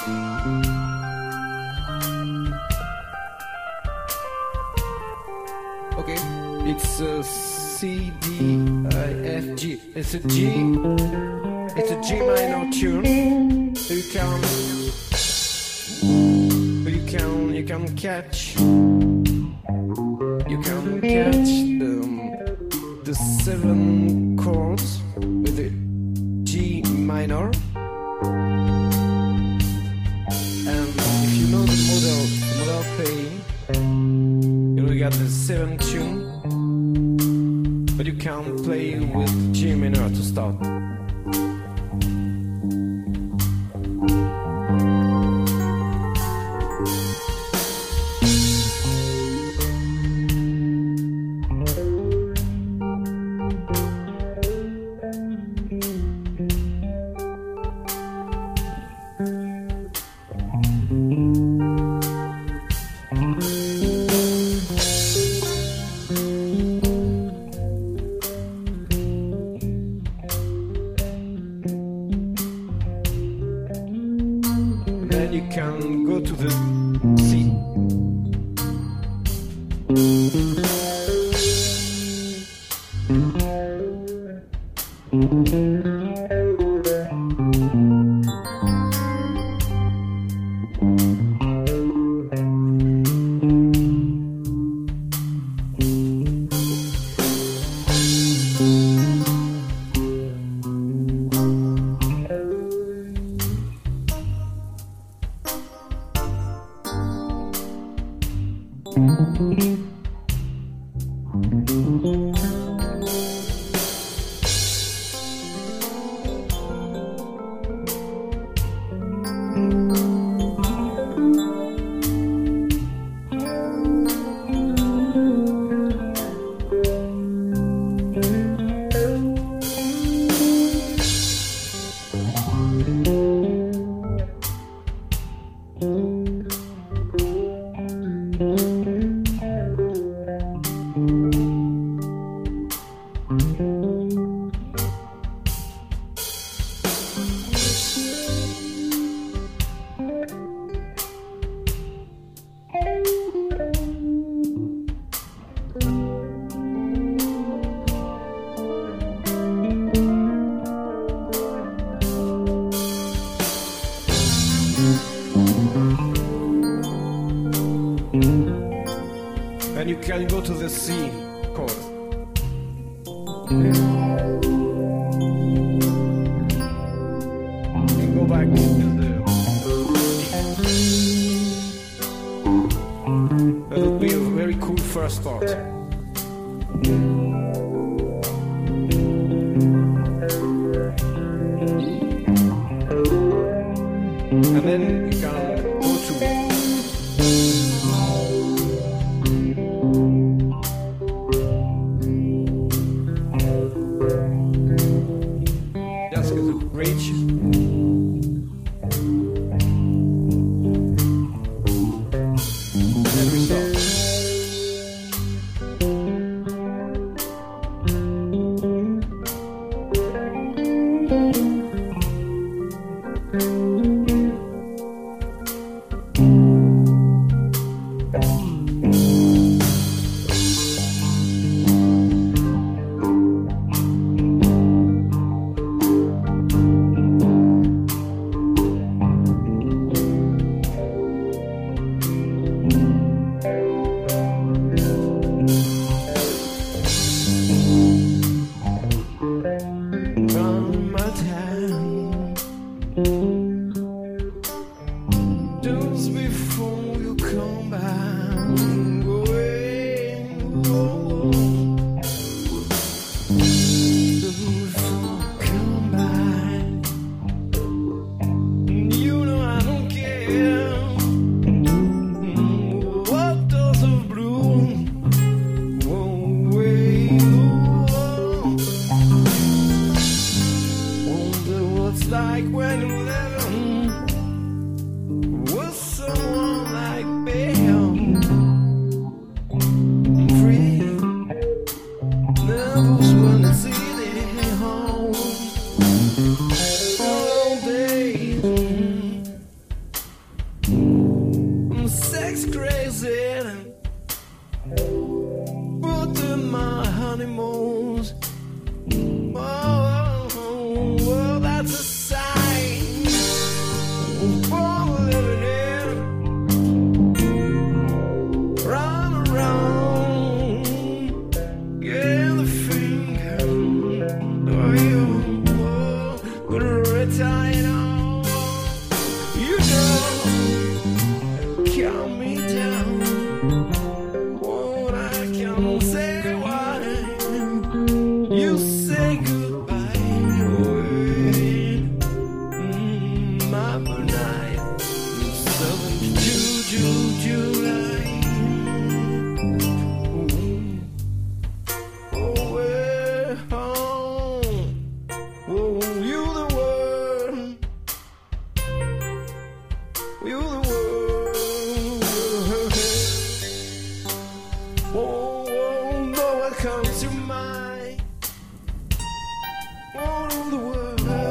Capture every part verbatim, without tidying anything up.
Okay, it's a C, D, I, F, G. It's a G. It's a G minor tune. So you can, you can, you can catch, you can catch the, the seven chords with the G minor. And if you know the model, the model playing, you will get the seven tune, but you can play with G minor to start. Then you can go to the C. And you can go to the C chord. And go back to the D. That would be a very cool first part. And then you can go to just go to bridge. And we start. night, seventh of July. Oh, we're home. Oh, you the world. You the world. Oh, oh, no one comes to mind. All of the world.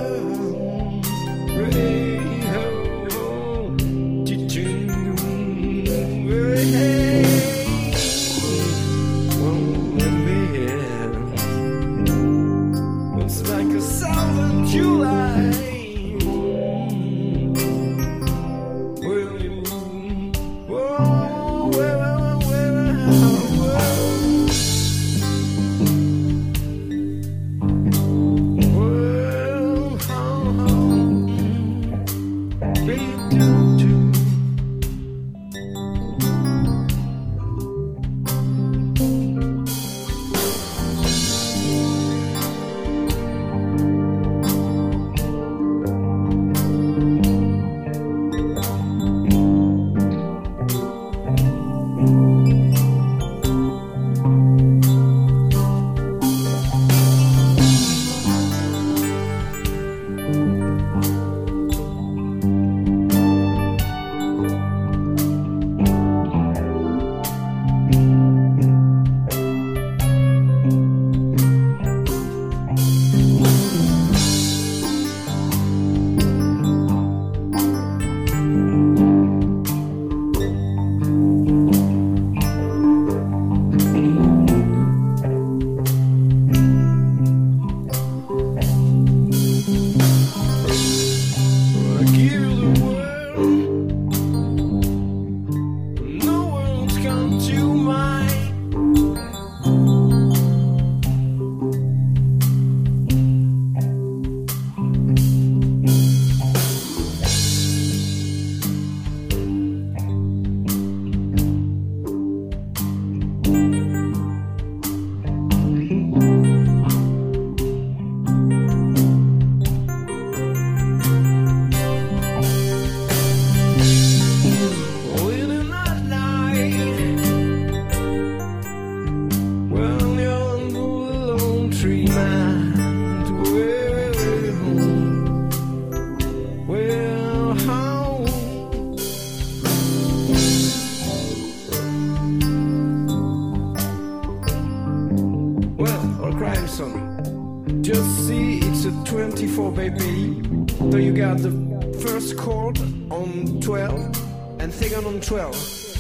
Just see, it's a twenty-four baby. So you got the first chord on twelve and second on twelve.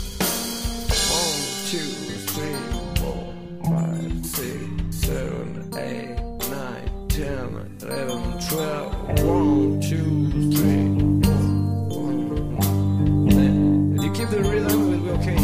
One, two, three, four, five, six, seven, eight, nine, ten, eleven, twelve. One, two, three, four, one. Then if you keep the rhythm, it will be okay.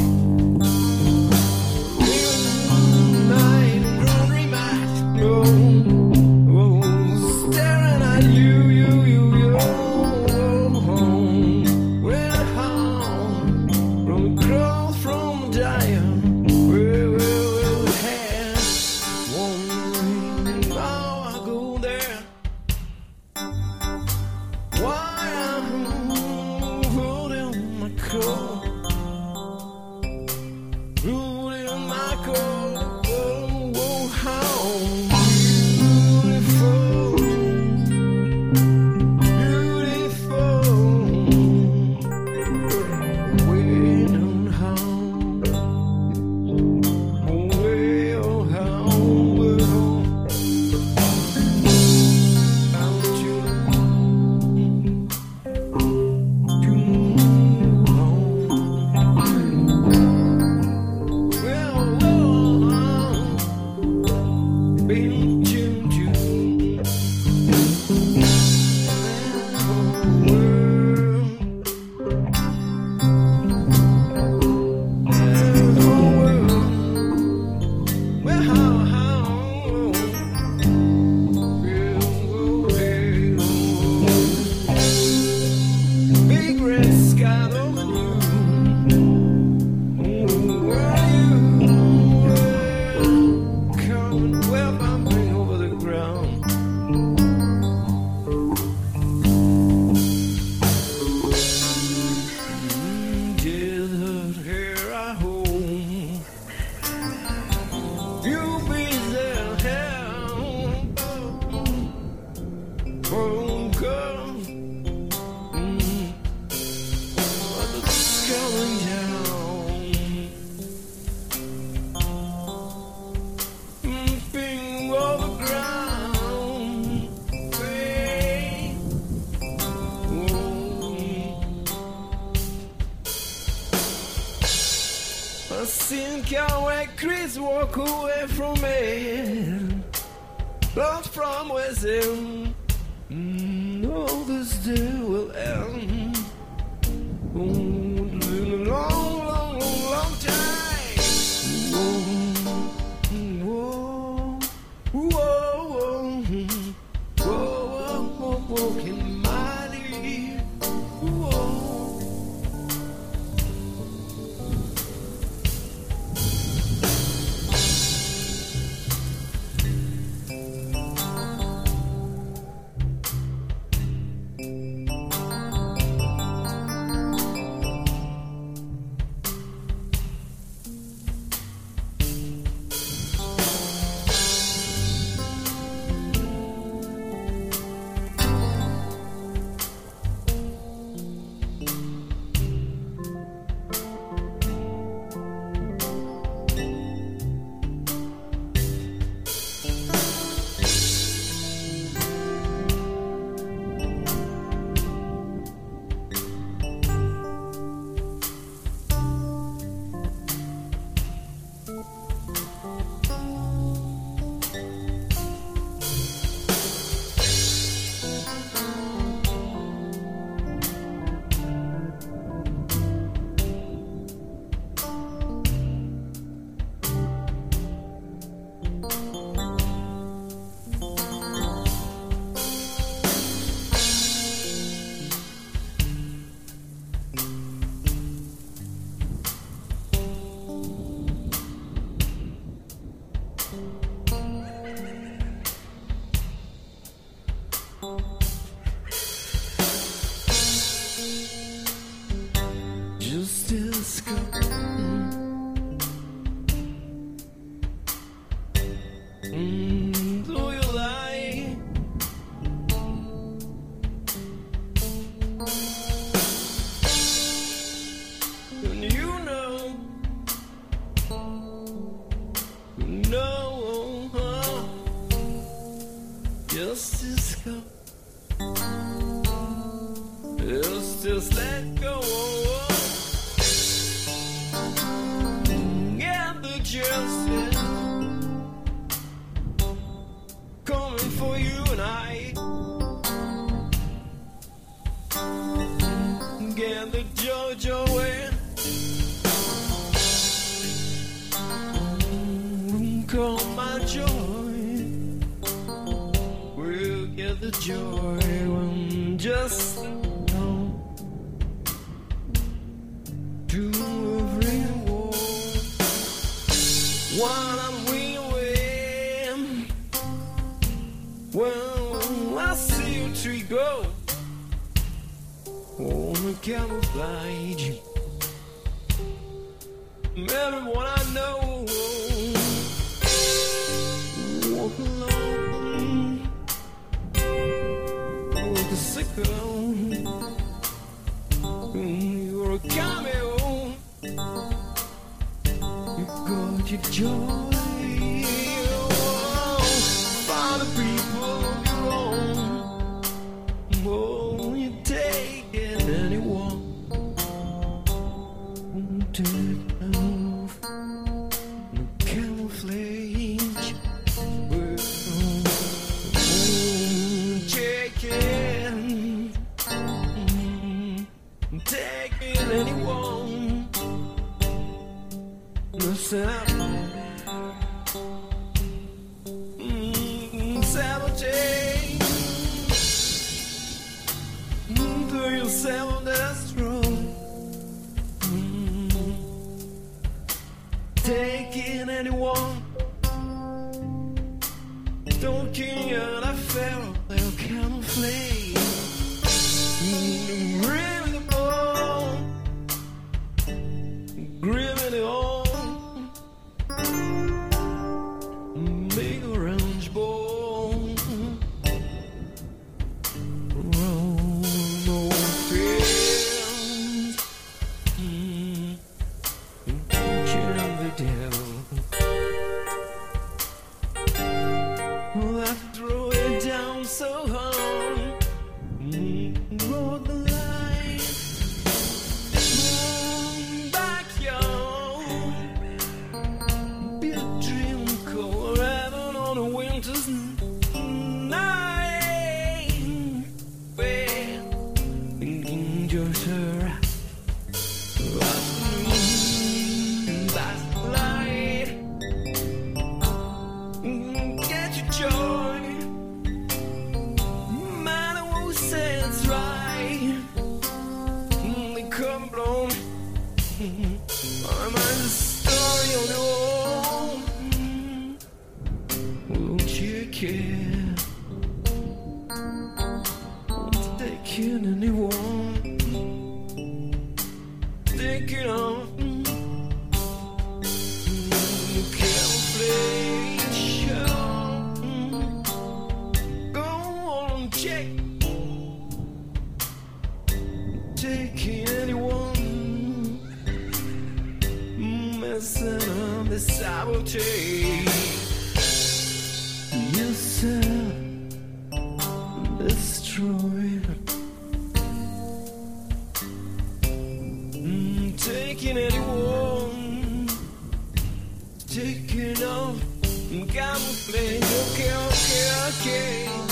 World seen cowboy Chris walk away from me, lost from within. Mm, all this day will end. Oh, in a long, long, long, long time. Whoa, whoa, whoa, whoa, whoa, whoa, can mighty. Whoa. Justice come. Mm, do you lie? And you know, you know, huh? Justice come. Justice let go. Justice coming for you and I. Get the judge away. Call my joy. We'll get the joy when just know to every war. While I'm wheeling, well, I see a tree go on the camouflage. Everyone I know walk alone with the sickle. You're a cameo. Got your joy, oh, for the people of your own. Oh, you take it anyone. Take off the camouflage. Oh, take it, take it anyone. Listen up. Mm, sabotage. Mm, do yourself that's wrong. Mm, taking anyone. Don't care and I fell. They'll camouflage. Mm, grim the bone. Grim in the hole. Big orange ball. Roll no friends. Mm. Kill the devil. Well, I throw it. gutter. Afternoon, that's the light. Get your joy. Man who says right. They come blown. I'm a story on the wall. Won't you care? Won't take anyone. Take it on. You can't play show. Go on, check. Take anyone. Messing up the sabotage. Yourself destroyed. Taking anyone, taking off, camouflage. Okay, okay, okay.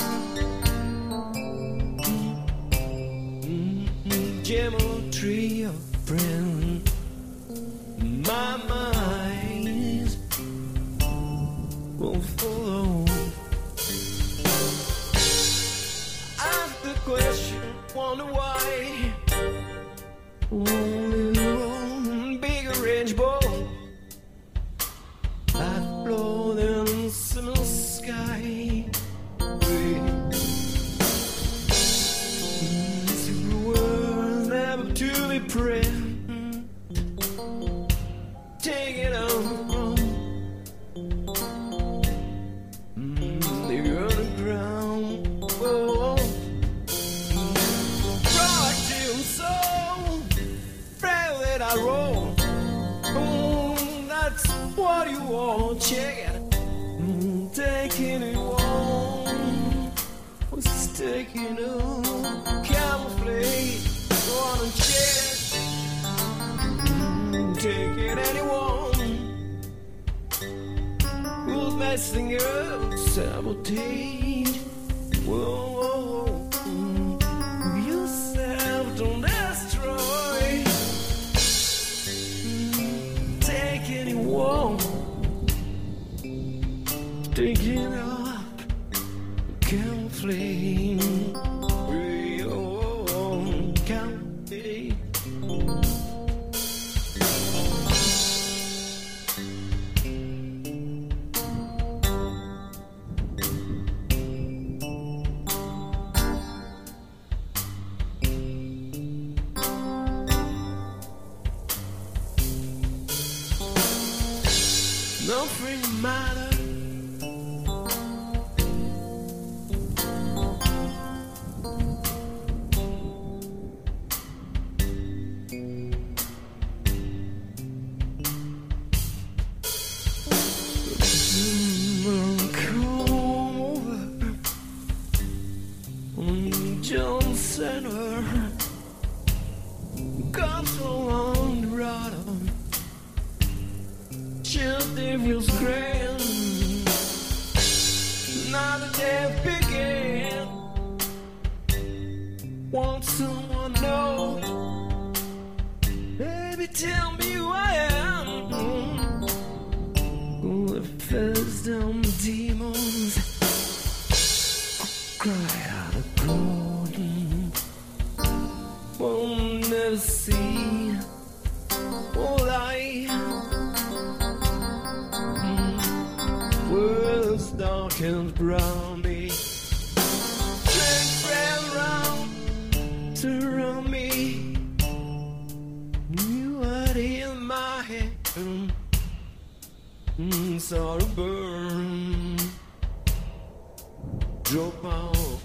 Mm-hmm. Geometry of friend. My mind will follow. Ask the question, wonder why. Only one big orange ball. I float in the sky. Secret words never to be prayed. Take it on. The underground. Oh, proactive soul. That I roll. Oh, that's what you want. Check it. Mm, taking it on. What's taking on? Camouflage. Go on and check. Mm, take it anyone. Who's messing up? Sabotage. Whoa, whoa, whoa. Mm, yourself don't destroy. Anyone taking up, camouflage, real camouflage. Nothing matter. Come over on John Center. Got so on the rod. Just it feels grand. Now the day began. Want someone to know? Baby, tell me who I am. Oh, it falls down the demons. Cry out of groaning. Won't never see all I. World's dark and brown me. Strength ran round, surround me. You are in my hand. Mm, sorrow burn. Drop out.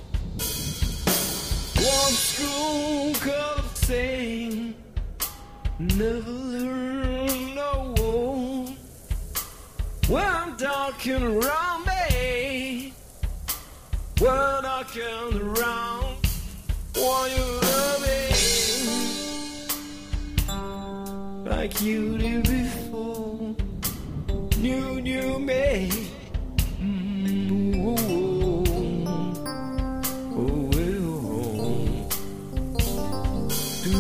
One school cup sing. Never learn no one. When darking around me, when darking around, while you love me like you did before, you knew me. Mm, oh, oh, oh, oh, oh.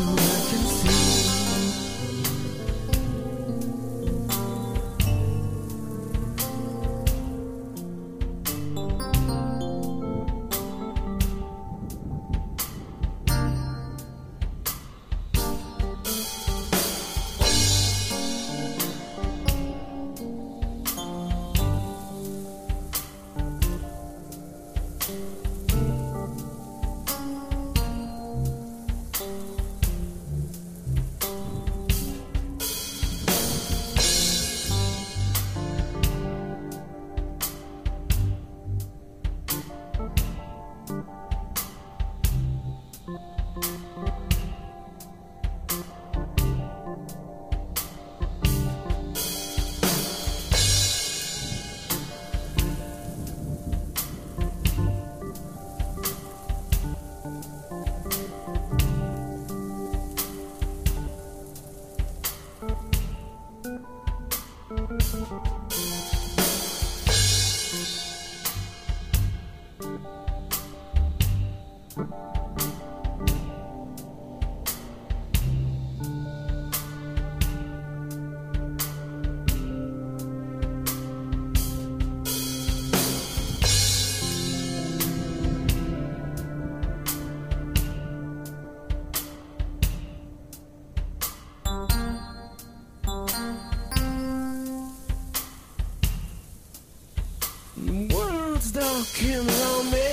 Come around me.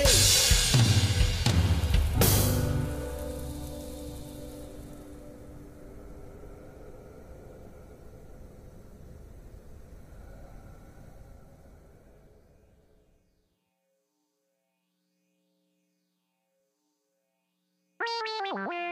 Wow.